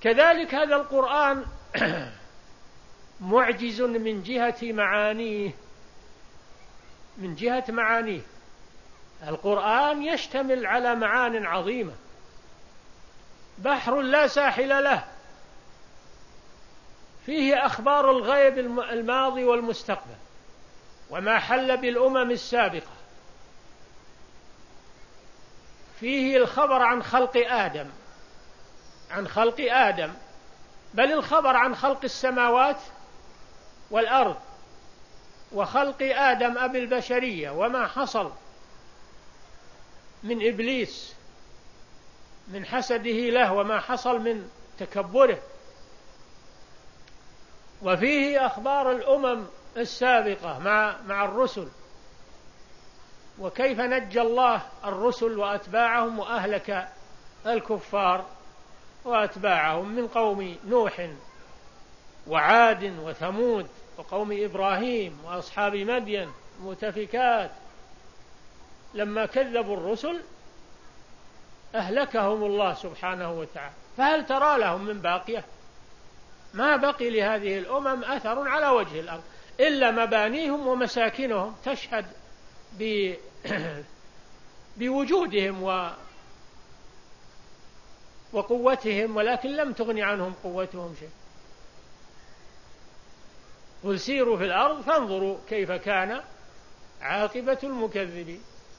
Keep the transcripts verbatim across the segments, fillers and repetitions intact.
كذلك هذا القرآن معجز من جهة معانيه من جهة معانيه القرآن يشتمل على معان عظيمة، بحر لا ساحل له، فيه أخبار الغيب الماضي والمستقبل وما حل بالأمم السابقة، فيه الخبر عن خلق آدم عن خلق آدم بل الخبر عن خلق السماوات والأرض وخلق آدم أبي البشرية وما حصل من إبليس من حسده له وما حصل من تكبره، وفيه أخبار الأمم السابقة مع مع الرسل وكيف نجى الله الرسل وأتباعهم وأهلك الكفار وأتباعهم من قوم نوح وعاد وثمود وقوم إبراهيم وأصحاب مدين مؤتفكات، لما كذبوا الرسل أهلكهم الله سبحانه وتعالى، فهل ترى لهم من باقية؟ ما بقي لهذه الأمم أثر على وجه الأرض إلا مبانيهم ومساكنهم تشهد بوجودهم و وقوتهم، ولكن لم تغن عنهم قوتهم شيء. قل سيروا في الأرض فانظروا كيف كان عاقبة المكذبين.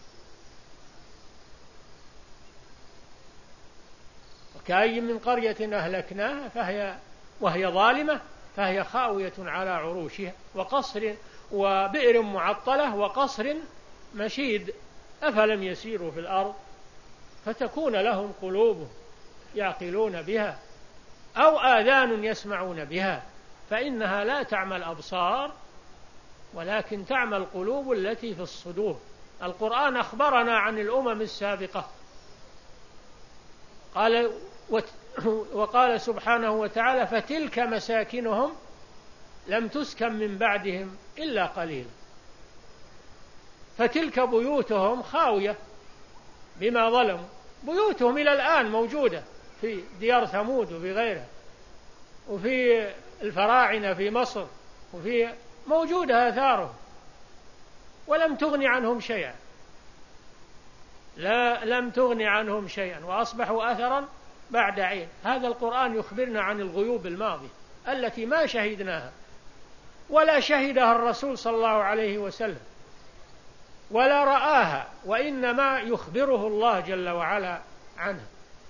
وكأي من قرية أهلكناها فهي وهي ظالمة فهي خاوية على عروشها وقصر وبئر معطلة وقصر مشيد أفلم يسيروا في الأرض فتكون لهم قلوب يعقلون بها أو آذان يسمعون بها فإنها لا تعمى الأبصار ولكن تعمى القلوب التي في الصدور. القرآن أخبرنا عن الأمم السابقة، قال وقال سبحانه وتعالى فتلك مساكنهم لم تسكن من بعدهم إلا قليل، فتلك بيوتهم خاوية بما ظلموا، بيوتهم إلى الآن موجودة في ديار ثمود وفي غيرها وفي الفراعنة في مصر وفي موجودة آثارهم ولم تغن عنهم شيئا، لا لم تغن عنهم شيئا وأصبحوا أثرا بعد عين. هذا القرآن يخبرنا عن الغيوب الماضية التي ما شهدناها ولا شهدها الرسول صلى الله عليه وسلم ولا رآها، وإنما يخبره الله جل وعلا عنها.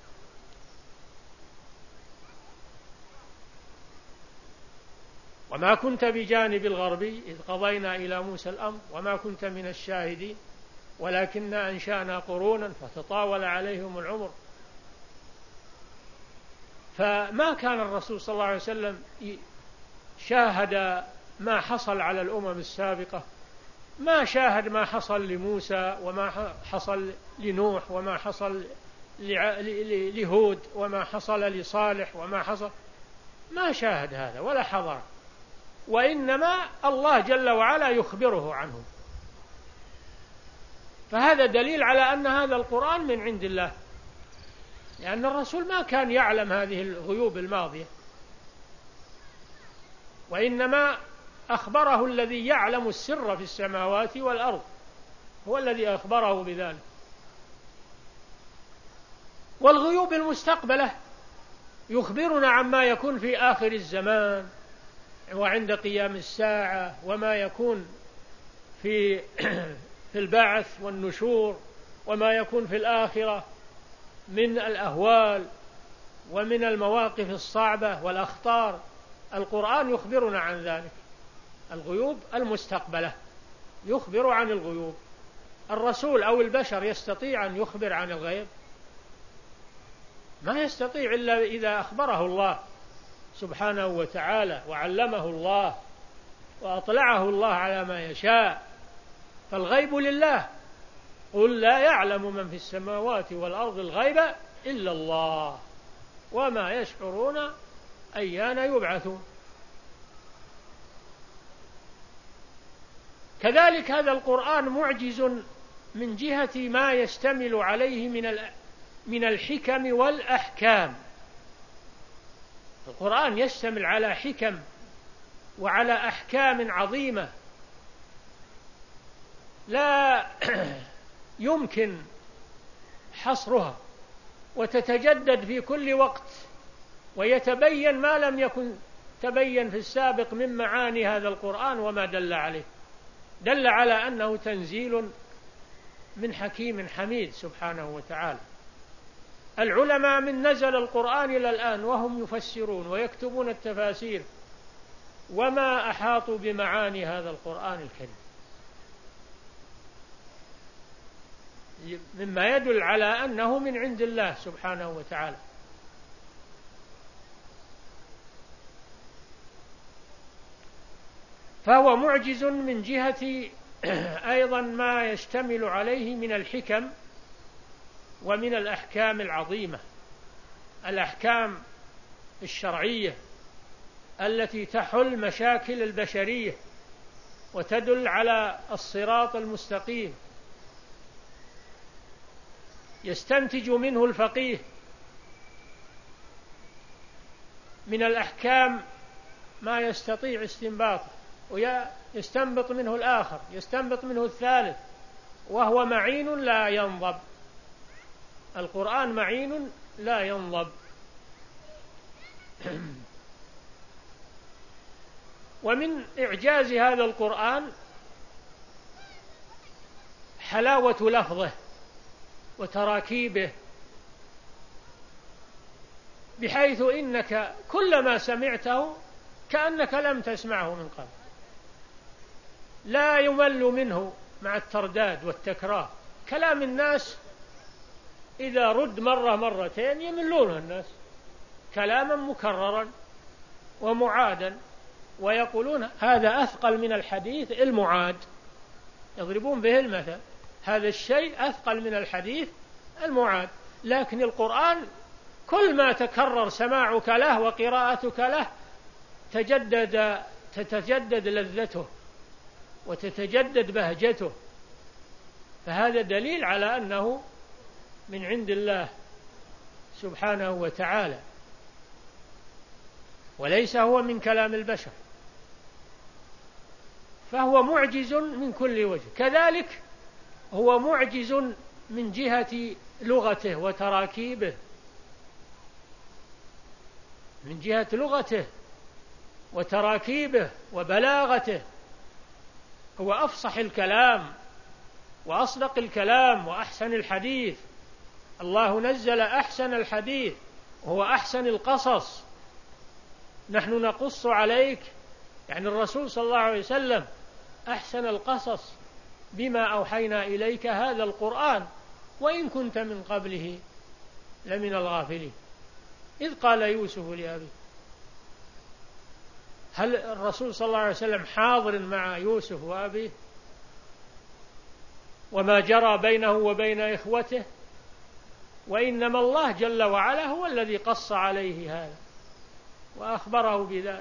وما كنت بجانب الغربي إذ قضينا إلى موسى الأمر وما كنت من الشاهدين ولكننا أنشأنا قرونا فتطاول عليهم العمر. فما كان الرسول صلى الله عليه وسلم شاهد ما حصل على الأمم السابقة، ما شاهد ما حصل لموسى وما حصل لنوح وما حصل لهود وما حصل لصالح وما حصل، ما شاهد هذا ولا حضر، وإنما الله جل وعلا يخبره عنه. فهذا دليل على أن هذا القرآن من عند الله، لأن الرسول ما كان يعلم هذه الغيوب الماضية، وإنما أخبره الذي يعلم السر في السماوات والأرض، هو الذي أخبره بذلك. والغيوب المستقبلة يخبرنا عما يكون في آخر الزمان وعند قيام الساعة وما يكون في في البعث والنشور وما يكون في الآخرة من الأهوال ومن المواقف الصعبة والأخطار. القرآن يخبرنا عن ذلك. الغيوب المستقبلة يخبر عن الغيوب. الرسول أو البشر يستطيع أن يخبر عن الغيب؟ ما يستطيع إلا إذا أخبره الله سبحانه وتعالى وعلمه الله وأطلعه الله على ما يشاء. فالغيب لله، قل لا يعلم من في السماوات والأرض الغيب إلا الله وما يشعرون أيان يبعثون. كذلك هذا القرآن معجز من جهة ما يشتمل عليه من من الحكم والأحكام. القرآن يشتمل على حكم وعلى أحكام عظيمة لا يمكن حصرها، وتتجدد في كل وقت، ويتبين ما لم يكن تبين في السابق من معاني هذا القرآن وما دل عليه. دل على أنه تنزيل من حكيم حميد سبحانه وتعالى. العلماء من نزل القرآن إلى الآن وهم يفسرون ويكتبون التفاسير وما أحاطوا بمعاني هذا القرآن الكريم، مما يدل على أنه من عند الله سبحانه وتعالى. فهو معجز من جهة أيضا ما يشتمل عليه من الحكم ومن الأحكام العظيمة، الأحكام الشرعية التي تحل مشاكل البشرية وتدل على الصراط المستقيم، يستنتج منه الفقيه من الأحكام ما يستطيع استنباطه، ويستنبط منه الآخر، يستنبط منه الثالث، وهو معين لا ينضب. القرآن معين لا ينضب. ومن إعجاز هذا القرآن حلاوة لفظه وتراكيبه، بحيث إنك كلما سمعته كأنك لم تسمعه من قبل، لا يمل منه مع الترداد والتكرار. كلام الناس إذا رد مرة مرتين يملون الناس، كلاما مكررا ومعادا، ويقولون هذا أثقل من الحديث المعاد، يضربون به المثل، هذا الشيء أثقل من الحديث المعاد. لكن القرآن كل ما تكرر سماعك له وقراءتك له تجدد تتجدد لذته وتتجدد بهجته، فهذا دليل على أنه من عند الله سبحانه وتعالى، وليس هو من كلام البشر، فهو معجز من كل وجه. كذلك هو معجز من جهة لغته وتراكيبه، من جهة لغته وتراكيبه وبلاغته، هو أفصح الكلام وأصدق الكلام وأحسن الحديث. الله نزل أحسن الحديث وهو أحسن القصص. نحن نقص عليك، يعني الرسول صلى الله عليه وسلم أحسن القصص بما أوحينا إليك هذا القرآن وإن كنت من قبله لمن الغافلين. إذ قال يوسف لأبيه، هل الرسول صلى الله عليه وسلم حاضر مع يوسف وأبيه وما جرى بينه وبين إخوته؟ وإنما الله جل وعلا هو الذي قص عليه هذا وأخبره بذلك.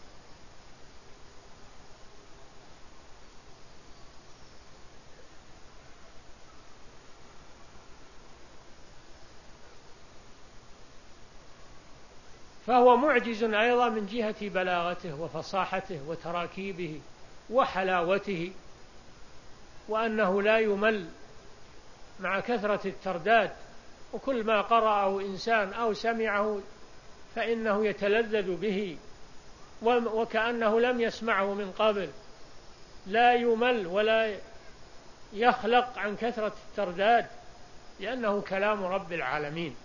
فهو معجز أيضا من جهة بلاغته وفصاحته وتراكيبه وحلاوته، وأنه لا يمل مع كثرة الترداد، وكل ما قرأه إنسان أو سمعه فإنه يتلذذ به وكأنه لم يسمعه من قبل، لا يمل ولا يخلق عن كثرة الترداد، لأنه كلام رب العالمين.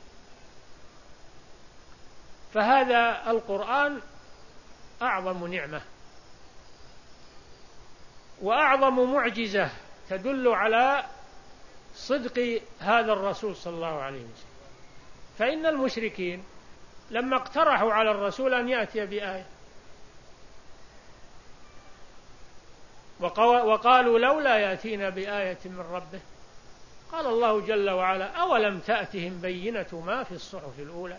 فهذا القرآن أعظم نعمة وأعظم معجزة تدل على صدق هذا الرسول صلى الله عليه وسلم. فإن المشركين لما اقترحوا على الرسول أن يأتي بآية وقالوا لولا يأتينا بآية من ربه، قال الله جل وعلا أولم تأتهم بينة ما في الصحف الأولى.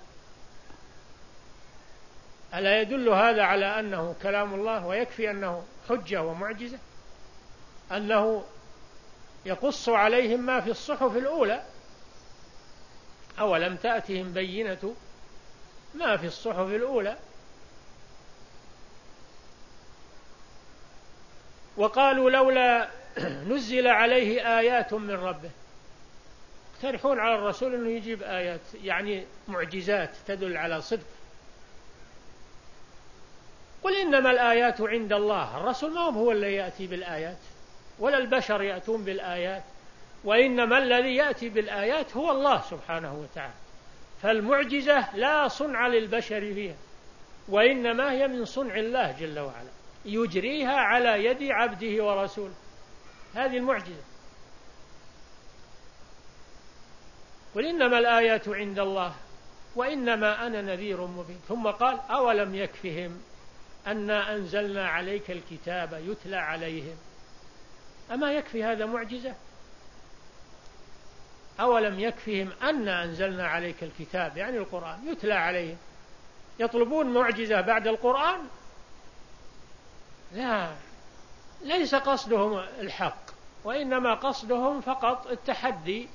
ألا يدل هذا على أنه كلام الله ويكفي أنه حجة ومعجزة، أنه يقص عليهم ما في الصحف الأولى؟ أولم تأتهم بينة ما في الصحف الأولى. وقالوا لولا نزل عليه آيات من ربه، يقترحون على الرسول أنه يجيب آيات، يعني معجزات تدل على صدق. قل إنما الآيات عند الله، الرسول ما هو الذي يأتي بالآيات ولا البشر يأتون بالآيات، وإنما الذي يأتي بالآيات هو الله سبحانه وتعالى. فالمعجزة لا صنع للبشر فيها، وإنما هي من صنع الله جل وعلا، يجريها على يد عبده ورسوله، هذه المعجزة. قل إنما الآيات عند الله وإنما أنا نذير مبين. ثم قال أولم يكفهم أنا أنزلنا عليك الكتاب يتلى عليهم. أما يكفي هذا معجزة؟ أولم يكفهم أنا أنزلنا عليك الكتاب، يعني القرآن يتلى عليهم، يطلبون معجزة بعد القرآن؟ لا، ليس قصدهم الحق، وإنما قصدهم فقط التحدي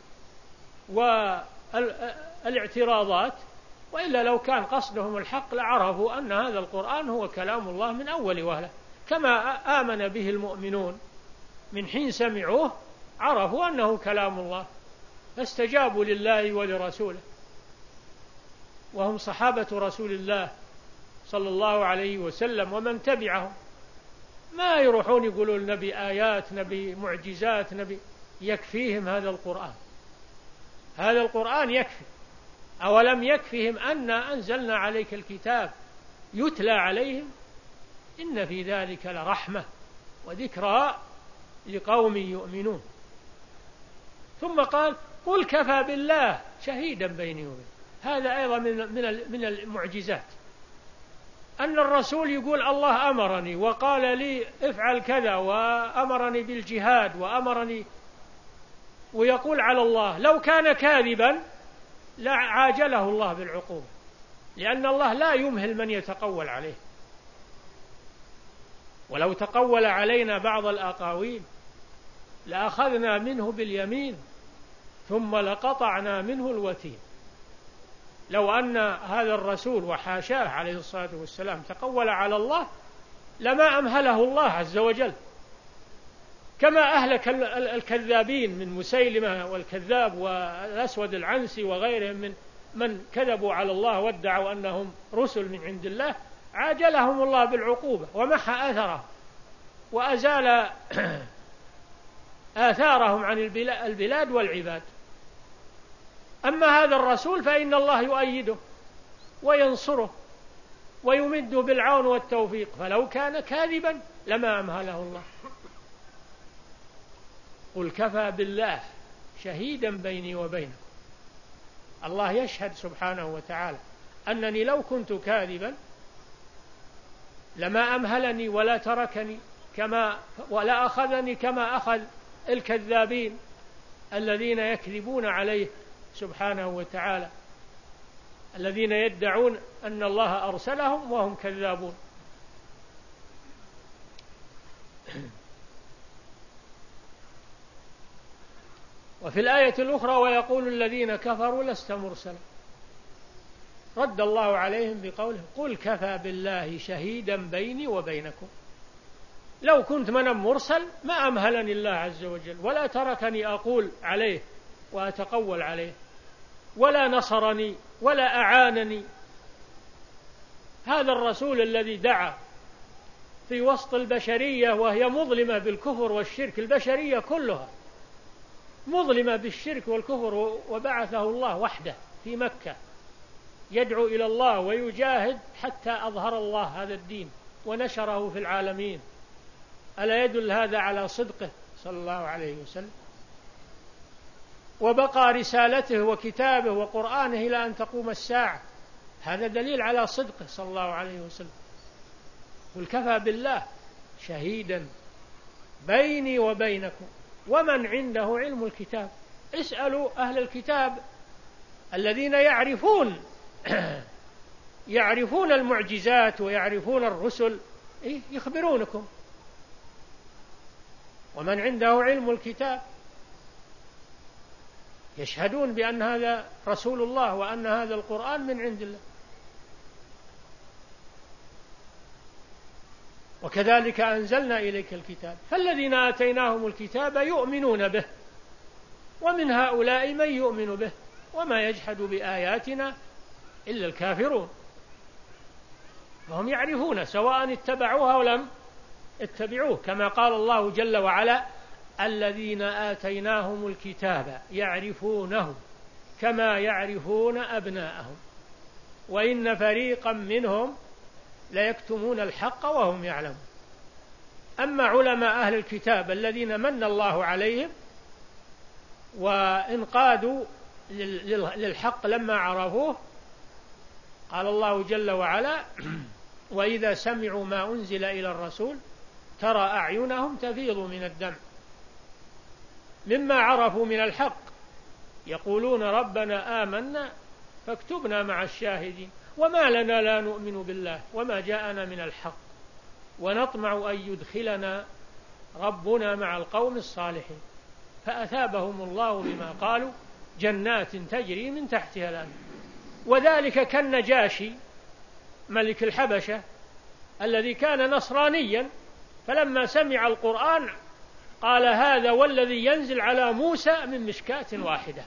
والاعتراضات، وإلا لو كان قصدهم الحق لعرفوا أن هذا القرآن هو كلام الله من أول وهلة، كما آمن به المؤمنون من حين سمعوه عرفوا أنه كلام الله، فاستجابوا لله ولرسوله، وهم صحابة رسول الله صلى الله عليه وسلم ومن تبعهم. ما يروحون يقولون نبي آيات، نبي معجزات، نبي، يكفيهم هذا القرآن، هذا القرآن يكفي. أولم يكفهم أنا أنزلنا عليك الكتاب يتلى عليهم إن في ذلك لرحمة وذكرى لقوم يؤمنون. ثم قال قل كفى بالله شهيدا بيني وبينكم. هذا أيضا من من المعجزات، أن الرسول يقول الله أمرني وقال لي افعل كذا وأمرني بالجهاد وأمرني، ويقول على الله. لو كان كاذبا لعاجله الله بالعقوبة، لأن الله لا يمهل من يتقول عليه. ولو تقول علينا بعض الأقاويل لأخذنا منه باليمين ثم لقطعنا منه الوتين. لو أن هذا الرسول وحاشاه عليه الصلاة والسلام تقول على الله لما أمهله الله عز وجل، كما أهلك الكذابين من مسيلمة والكذاب والأسود العنسي وغيرهم من من كذبوا على الله وادعوا أنهم رسل من عند الله، عاجلهم الله بالعقوبة ومحى أثرهم وأزال آثارهم عن البلاد والعباد. أما هذا الرسول فإن الله يؤيده وينصره ويمده بالعون والتوفيق، فلو كان كاذبا لما أمهله الله. قل كفى بالله شهيدا بيني وبينكم. الله يشهد سبحانه وتعالى أنني لو كنت كاذبا لما أمهلني ولا تركني كما ولا أخذني كما أخذ الكذابين الذين يكذبون عليه سبحانه وتعالى، الذين يدعون أن الله أرسلهم وهم كذابون. وفي الآية الأخرى ويقول الذين كفروا لست مرسلا، رد الله عليهم بقوله قل كفى بالله شهيدا بيني وبينكم. لو كنت من مرسل ما أمهلني الله عز وجل ولا تركني أقول عليه وأتقول عليه، ولا نصرني ولا أعانني. هذا الرسول الذي دعا في وسط البشرية وهي مظلمة بالكفر والشرك، البشرية كلها مظلمة بالشرك والكفر، وبعثه الله وحده في مكة يدعو إلى الله ويجاهد حتى أظهر الله هذا الدين ونشره في العالمين. ألا يدل هذا على صدقه صلى الله عليه وسلم؟ وبقى رسالته وكتابه وقرآنه إلى أن تقوم الساعة، هذا دليل على صدقه صلى الله عليه وسلم. قل كفى بالله شهيدا بيني وبينكم ومن عنده علم الكتاب. اسألوا أهل الكتاب الذين يعرفون يعرفون المعجزات ويعرفون الرسل، يخبرونكم. ومن عنده علم الكتاب يشهدون بأن هذا رسول الله وأن هذا القرآن من عند الله. وكذلك أنزلنا إليك الكتاب، فالذين آتيناهم الكتاب يؤمنون به، ومن هؤلاء من يؤمن به وما يجحد بآياتنا إلا الكافرون. وهم يعرفون سواء اتبعوها ولم اتبعوه، كما قال الله جل وعلا: الذين آتيناهم الكتاب يعرفونه كما يعرفون أبناءهم وإن فريقا منهم ليكتمون الحق وهم يعلمون. أما علماء أهل الكتاب الذين من الله عليهم وانقادوا للحق لما عرفوه، قال الله جل وعلا: وإذا سمعوا ما أنزل إلى الرسول ترى أعينهم تفيض من الدمع مما عرفوا من الحق يقولون ربنا آمنا فاكتبنا مع الشاهدين وما لنا لا نؤمن بالله وما جاءنا من الحق ونطمع أن يدخلنا ربنا مع القوم الصالحين فأثابهم الله بما قالوا جنات تجري من تحتها الأنهار. وذلك كالنجاشي ملك الحبشة الذي كان نصرانيا، فلما سمع القرآن قال: هذا والذي ينزل على موسى من مشكاة واحدة،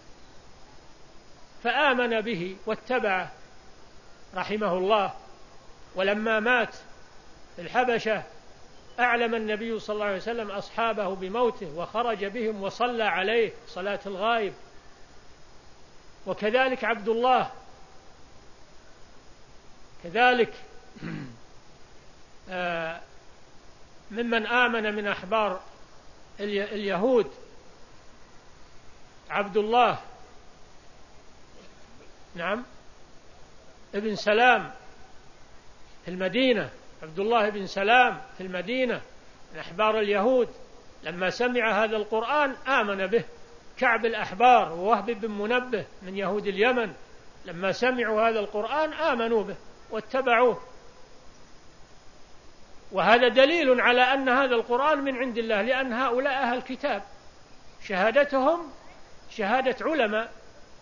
فآمن به واتبعه رحمه الله. ولما مات في الحبشة أعلم النبي صلى الله عليه وسلم أصحابه بموته وخرج بهم وصلى عليه صلاة الغائب. وكذلك عبد الله كذلك ممن آمن من أحبار اليهود عبد الله نعم ابن سلام في المدينة، عبد الله بن سلام في المدينة من أحبار اليهود، لما سمع هذا القرآن آمن به. كعب الأحبار ووهب بن منبه من يهود اليمن لما سمعوا هذا القرآن آمنوا به واتبعوه. وهذا دليل على أن هذا القرآن من عند الله، لأن هؤلاء أهل الكتاب شهادتهم شهادة علماء.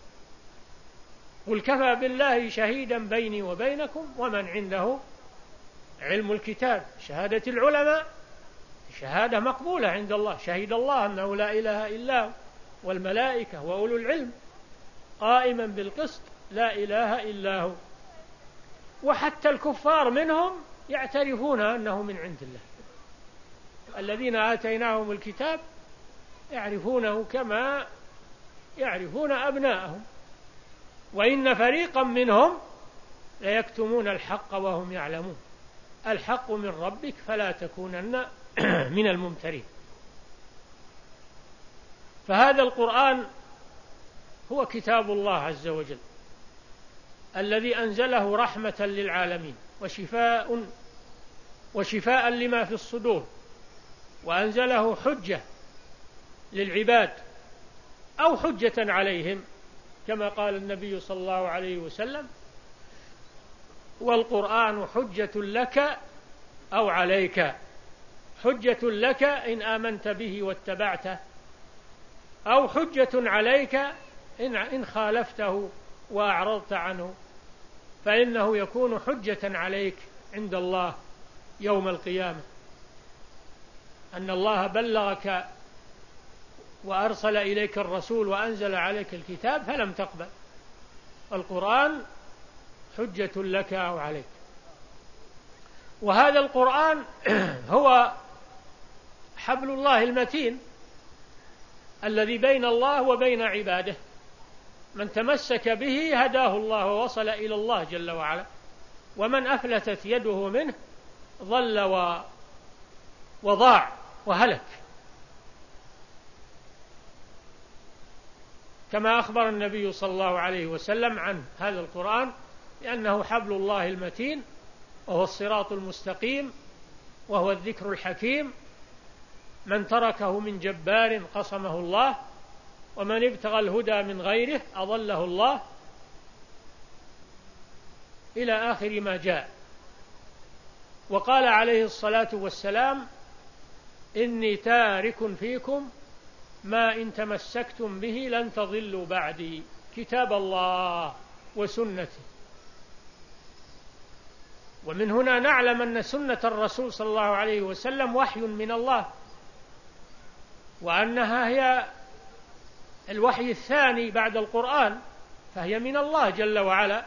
قل كفى بالله شهيدا بيني وبينكم ومن عنده علم الكتاب. شهادة العلماء شهادة مقبولة عند الله، شهد الله أنه لا إله إلا هو والملائكة وأولو العلم قائما بالقسط لا إله إلا هو. وحتى الكفار منهم يعترفون أنه من عند الله. الذين آتيناهم الكتاب يعرفونه كما يعرفون أبناءهم وإن فريقا منهم ليكتمون الحق وهم يعلمون. الحق من ربك فلا تكونن من الممترين. فهذا القرآن هو كتاب الله عز وجل الذي أنزله رحمة للعالمين وشفاء وشفاء لما في الصدور، وأنزله حجة للعباد أو حجة عليهم كما قال النبي صلى الله عليه وسلم: والقرآن حجة لك أو عليك. حجة لك إن آمنت به واتبعته، أو حجة عليك إن خالفته وأعرضت عنه، فإنه يكون حجة عليك عند الله يوم القيامة، أن الله بلغك وأرسل إليك الرسول وأنزل عليك الكتاب فلم تقبل. القرآن حجة لك أو عليك. وهذا القرآن هو حبل الله المتين الذي بين الله وبين عباده، من تمسك به هداه الله ووصل إلى الله جل وعلا، ومن أفلتت يده منه ضل وضاع وهلك. كما أخبر النبي صلى الله عليه وسلم عن هذا القرآن لأنه حبل الله المتين، وهو الصراط المستقيم، وهو الذكر الحكيم. من تركه من جبار قصمه الله، ومن ابتغى الهدى من غيره أضله الله، إلى آخر ما جاء. وقال عليه الصلاة والسلام: إني تارك فيكم ما إن تمسكتم به لن تضلوا بعدي، كتاب الله وسنتي. ومن هنا نعلم أن سنة الرسول صلى الله عليه وسلم وحي من الله، وأنها هي الوحي الثاني بعد القرآن، فهي من الله جل وعلا،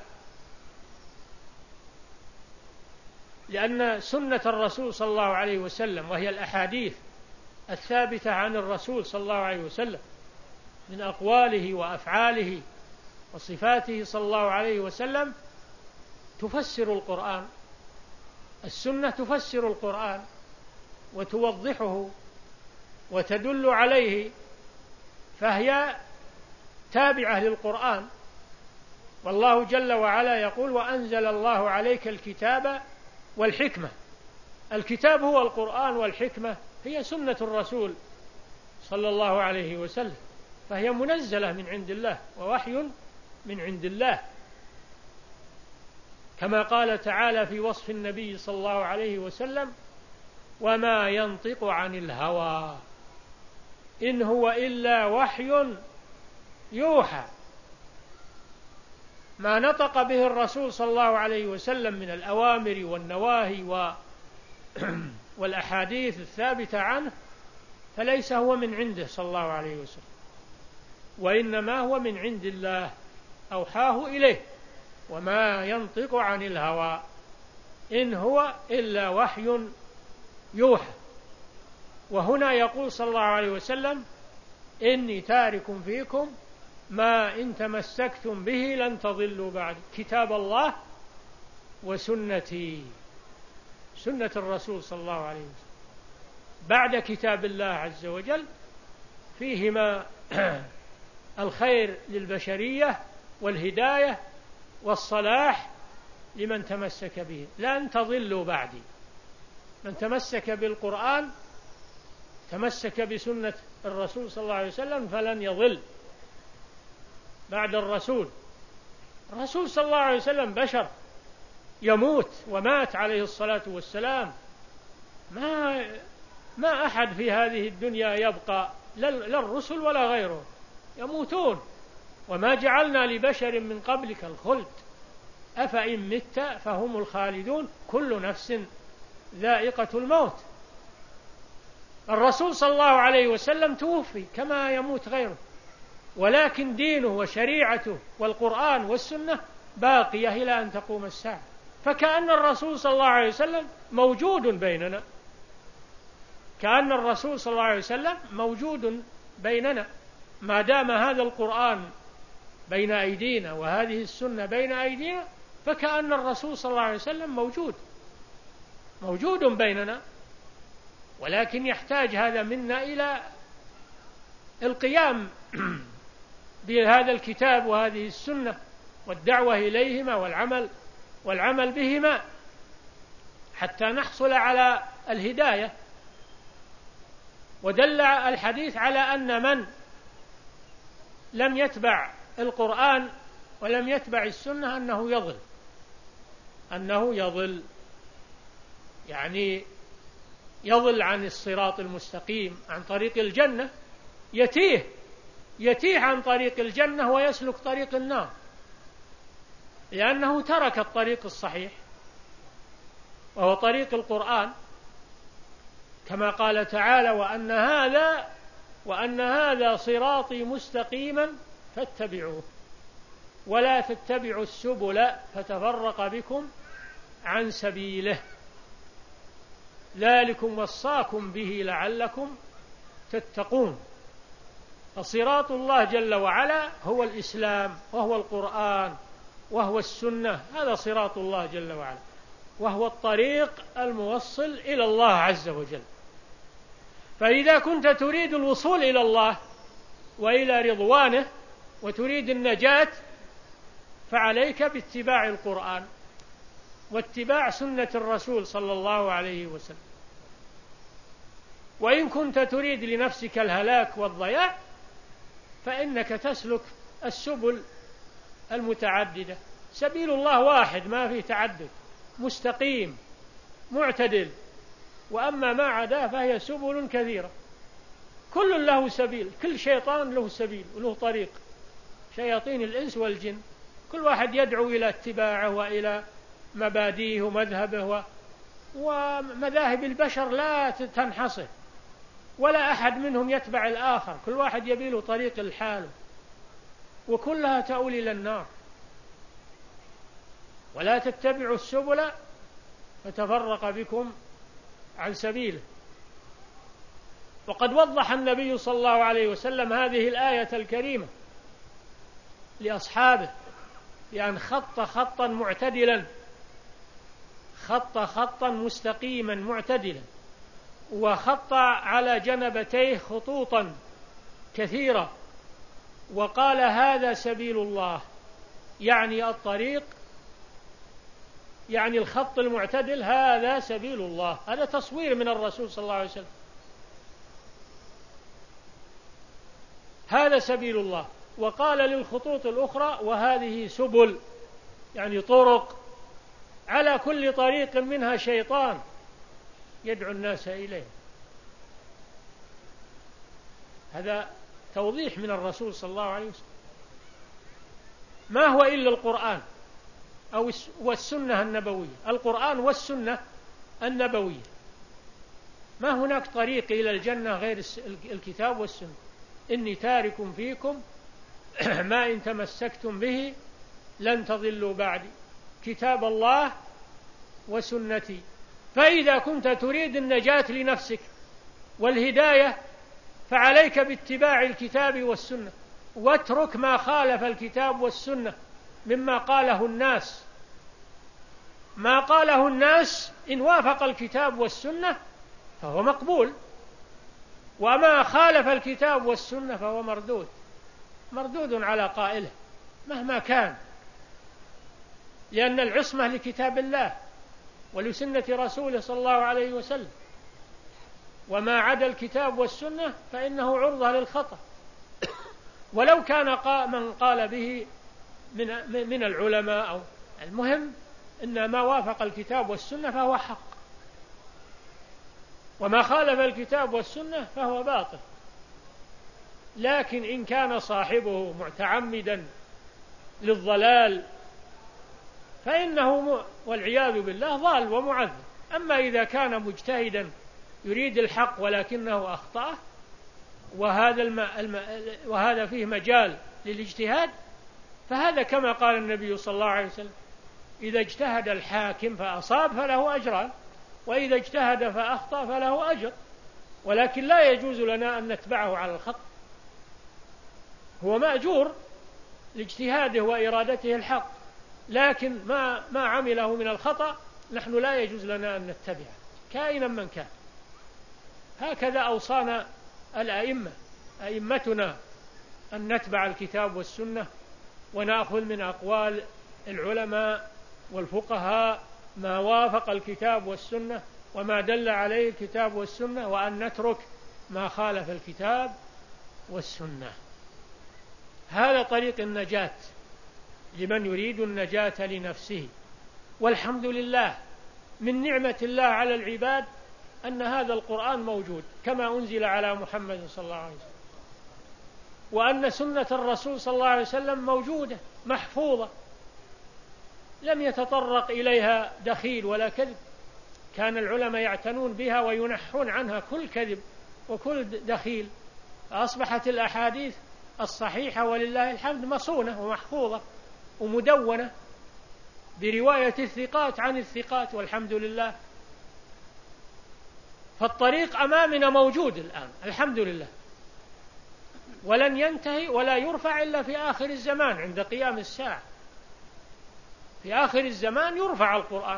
لأن سنة الرسول صلى الله عليه وسلم وهي الأحاديث الثابتة عن الرسول صلى الله عليه وسلم من أقواله وأفعاله وصفاته صلى الله عليه وسلم تفسر القرآن. السنة تفسر القرآن وتوضحه وتدل عليه، فهي تابعة للقرآن. والله جل وعلا يقول: وأنزل الله عليك الكتاب والحكمة. الكتاب هو القرآن، والحكمة هي سنة الرسول صلى الله عليه وسلم، فهي منزلة من عند الله ووحي من عند الله، كما قال تعالى في وصف النبي صلى الله عليه وسلم: وما ينطق عن الهوى إن هو إلا وحي يوحى. ما نطق به الرسول صلى الله عليه وسلم من الأوامر والنواهي و والأحاديث الثابتة عنه فليس هو من عنده صلى الله عليه وسلم، وإنما هو من عند الله أوحاه إليه. وما ينطق عن الهوى إن هو إلا وحي يوحى. وهنا يقول صلى الله عليه وسلم: إني تارك فيكم ما إن تمسكتم به لن تضلوا بعد، كتاب الله وسنتي، سنة الرسول صلى الله عليه وسلم بعد كتاب الله عز وجل، فيهما الخير للبشرية والهداية والصلاح لمن تمسك به، لن تضلوا بعدي. من تمسك بالقرآن تمسك بسنة الرسول صلى الله عليه وسلم فلن يضل بعد الرسول. الرسول صلى الله عليه وسلم بشر يموت ومات عليه الصلاة والسلام، ما ما أحد في هذه الدنيا يبقى، لا الرسل ولا غيره، يموتون. وما جعلنا لبشر من قبلك الخلد أفإن مت فهم الخالدون كل نفس ذائقة الموت. الرسول صلى الله عليه وسلم توفي كما يموت غيره، ولكن دينه وشريعته والقرآن والسنة باقية إلى أن تقوم الساعة، فكأن الرسول صلى الله عليه وسلم موجود بيننا، كأن الرسول صلى الله عليه وسلم موجود بيننا، ما دام هذا القرآن بين أيدينا وهذه السنة بين أيدينا، فكأن الرسول صلى الله عليه وسلم موجود موجود بيننا. ولكن يحتاج هذا منا إلى القيام بهذا الكتاب وهذه السنة والدعوة إليهما والعمل والعمل بهما حتى نحصل على الهداية. ودل الحديث على أن من لم يتبع القرآن ولم يتبع السنة أنه يضل أنه يضل يعني يضل عن الصراط المستقيم، عن طريق الجنة، يتيه يتيه عن طريق الجنة ويسلك طريق النار، لأنه ترك الطريق الصحيح وهو طريق القرآن، كما قال تعالى: وأن هذا وأن هذا صراطي مستقيما فاتبعوه ولا تتبعوا السبل فتفرق بكم عن سبيله ذلكم وصاكم به لعلكم تتقون. فصراط الله جل وعلا هو الإسلام وهو القرآن وهو السنة، هذا صراط الله جل وعلا، وهو الطريق الموصل إلى الله عز وجل. فإذا كنت تريد الوصول إلى الله وإلى رضوانه وتريد النجاة فعليك باتباع القرآن واتباع سنة الرسول صلى الله عليه وسلم. وإن كنت تريد لنفسك الهلاك والضياع فإنك تسلك السبل المتعددة. سبيل الله واحد ما فيه تعدد، مستقيم معتدل، وأما ما عداه فهي سبل كثيرة، كل له سبيل، كل شيطان له سبيل وله طريق، شياطين الإنس والجن، كل واحد يدعو إلى اتباعه وإلى مبادئه ومذهبه، ومذاهب البشر لا تنحصر، ولا أحد منهم يتبع الآخر، كل واحد يبيله طريق الحال، وكلها تؤول إلى النار. ولا تتبعوا السبل فتفرق بكم عن سبيله. وقد وضح النبي صلى الله عليه وسلم هذه الآية الكريمة لأصحابه بأن خط خطا معتدلا، خط خطا مستقيما معتدلا، وخط على جنبتيه خطوطا كثيرة، وقال هذا سبيل الله، يعني الطريق، يعني الخط المعتدل، هذا سبيل الله. هذا تصوير من الرسول صلى الله عليه وسلم، هذا سبيل الله. وقال للخطوط الأخرى وهذه سبل، يعني طرق، على كل طريق منها شيطان يدعو الناس إليه. هذا توضيح من الرسول صلى الله عليه وسلم. ما هو إلا القرآن أو والسنة النبوية، القرآن والسنة النبوية. ما هناك طريق إلى الجنة غير الكتاب والسنة. إني تارك فيكم ما إن تمسكتم به لن تضلوا بعدي، كتاب الله وسنتي. فإذا كنت تريد النجاة لنفسك والهداية فعليك باتباع الكتاب والسنة، واترك ما خالف الكتاب والسنة مما قاله الناس. ما قاله الناس إن وافق الكتاب والسنة فهو مقبول، وما خالف الكتاب والسنة فهو مردود، مردود على قائله مهما كان، لأن العصمة لكتاب الله ولسنة رسوله صلى الله عليه وسلم، وما عدا الكتاب والسنة فإنه عرضة للخطأ. ولو كان من قال به من من العلماء أو المهم إن ما وافق الكتاب والسنة فهو حق، وما خالف الكتاب والسنة فهو باطل. لكن إن كان صاحبه متعمدا للضلال فإنه والعياذ بالله ضال ومعذب. أما إذا كان مجتهدا يريد الحق ولكنه أخطأه، وهذا الم... الم... وهذا فيه مجال للاجتهاد، فهذا كما قال النبي صلى الله عليه وسلم: إذا اجتهد الحاكم فأصاب فله أجران، وإذا اجتهد فأخطأ فله أجر. ولكن لا يجوز لنا أن نتبعه على الخطأ، هو مأجور لاجتهاده وإرادته الحق، لكن ما ما عمله من الخطأ نحن لا يجوز لنا أن نتبعه كائنا من كان. هكذا أوصانا الأئمة أئمتنا أن نتبع الكتاب والسنة، ونأخذ من أقوال العلماء والفقهاء ما وافق الكتاب والسنة وما دل عليه الكتاب والسنة، وأن نترك ما خالف الكتاب والسنة. هذا طريق النجاة لمن يريد النجاة لنفسه. والحمد لله من نعمة الله على العباد أن هذا القرآن موجود كما أنزل على محمد صلى الله عليه وسلم، وأن سنة الرسول صلى الله عليه وسلم موجودة محفوظة لم يتطرق إليها دخيل ولا كذب. كان العلماء يعتنون بها وينحون عنها كل كذب وكل دخيل. أصبحت الأحاديث الصحيحة ولله الحمد مصونة ومحفوظة ومدونة برواية الثقات عن الثقات، والحمد لله. فالطريق أمامنا موجود الآن الحمد لله، ولن ينتهي ولا يرفع إلا في آخر الزمان عند قيام الساعة. في آخر الزمان يرفع القرآن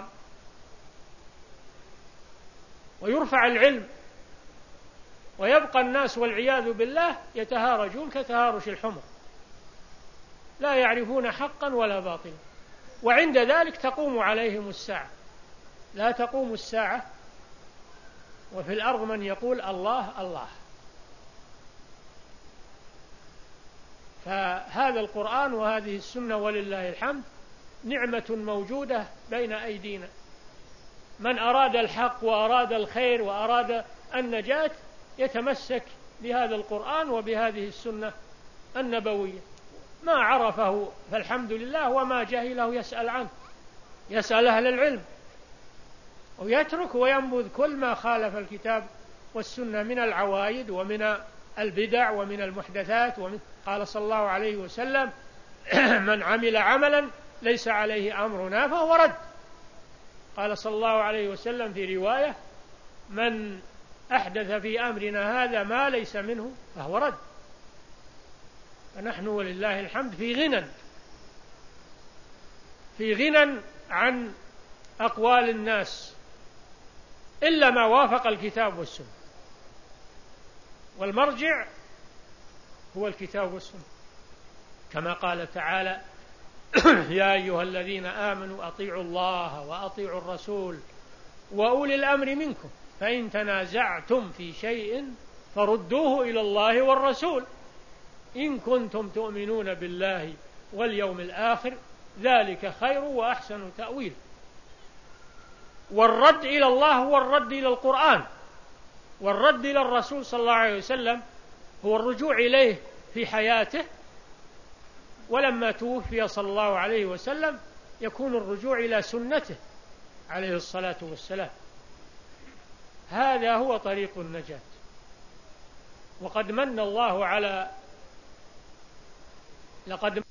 ويرفع العلم، ويبقى الناس والعياذ بالله يتهارجون كتهارش الحمر، لا يعرفون حقا ولا باطلا، وعند ذلك تقوم عليهم الساعة. لا تقوم الساعة وفي الأرض من يقول الله الله. فهذا القرآن وهذه السنة ولله الحمد نعمة موجودة بين أيدينا. من أراد الحق وأراد الخير وأراد النجاة يتمسك بهذا القرآن وبهذه السنة النبوية. ما عرفه فالحمد لله، وما جهله يسأل عنه. يسأل أهل العلم ويترك وينبذ كل ما خالف الكتاب والسنة من العوايد ومن البدع ومن المحدثات. ومن قال صلى الله عليه وسلم من عمل عملا ليس عليه أمرنا فهو رد. قال صلى الله عليه وسلم في رواية من أحدث في أمرنا هذا ما ليس منه فهو رد. فنحن ولله الحمد في غنى في غنى عن أقوال الناس إلا ما وافق الكتاب والسنة، والمرجع هو الكتاب والسنة، كما قال تعالى يا أيها الذين آمنوا أطيعوا الله وأطيعوا الرسول وأولي الأمر منكم فإن تنازعتم في شيء فردوه إلى الله والرسول إن كنتم تؤمنون بالله واليوم الآخر ذلك خير وأحسن تأويل. والرد إلى الله هو الرد إلى القرآن، والرد إلى الرسول صلى الله عليه وسلم هو الرجوع إليه في حياته، ولما توفي صلى الله عليه وسلم يكون الرجوع إلى سنته عليه الصلاة والسلام. هذا هو طريق النجاة. وقد من الله على لقد